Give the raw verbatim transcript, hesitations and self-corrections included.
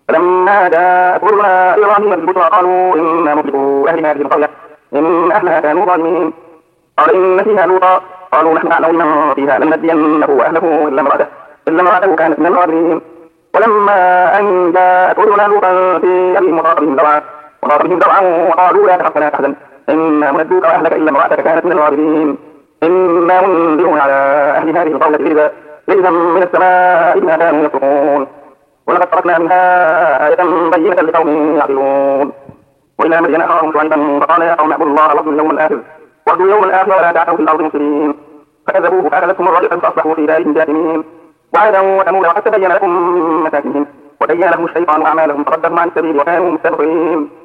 فلما جاءت رسلنا إبراهيم بالبشرى قالوا إنا مهلكو أهل هذه القرية إن أهلها كانوا ظالمين قال إن فيها لوطا قالوا نحن أعلم بمن فيها لننجينه وأهله إلا امرأته إلا امرأته كانت من الغابرين ولما أن جاءت رسلنا لوطا في أبيهم وصار بهم ذرعا وصار بهم ذرعا وقالوا لا تخف لا تحزن إنا منجوك وأهلك إلا امرأتك كانت من الغابرين إنا منذرون على أهل هذه القرية رجزا رجزا من السماء بما كانوا يفسقون ولقد تركنا منها آية بينة لقوم يعقلون وإلى مدين أخاهم شعيبا فقال يا قوم اعبدوا الله واعبدوا اليوم الآخر واعبدوا اليوم الآخر ولا تعثوا في الأرض مفسدين فكذبوه فأخذتهم الرجفة فأصبحوا في دارهم جاثمين وعادا وثمود وقد تبين لكم مساكنهم وزين لهم الشيطان أعمالهم فصدهم عن السبيل وكانوا مستبصرين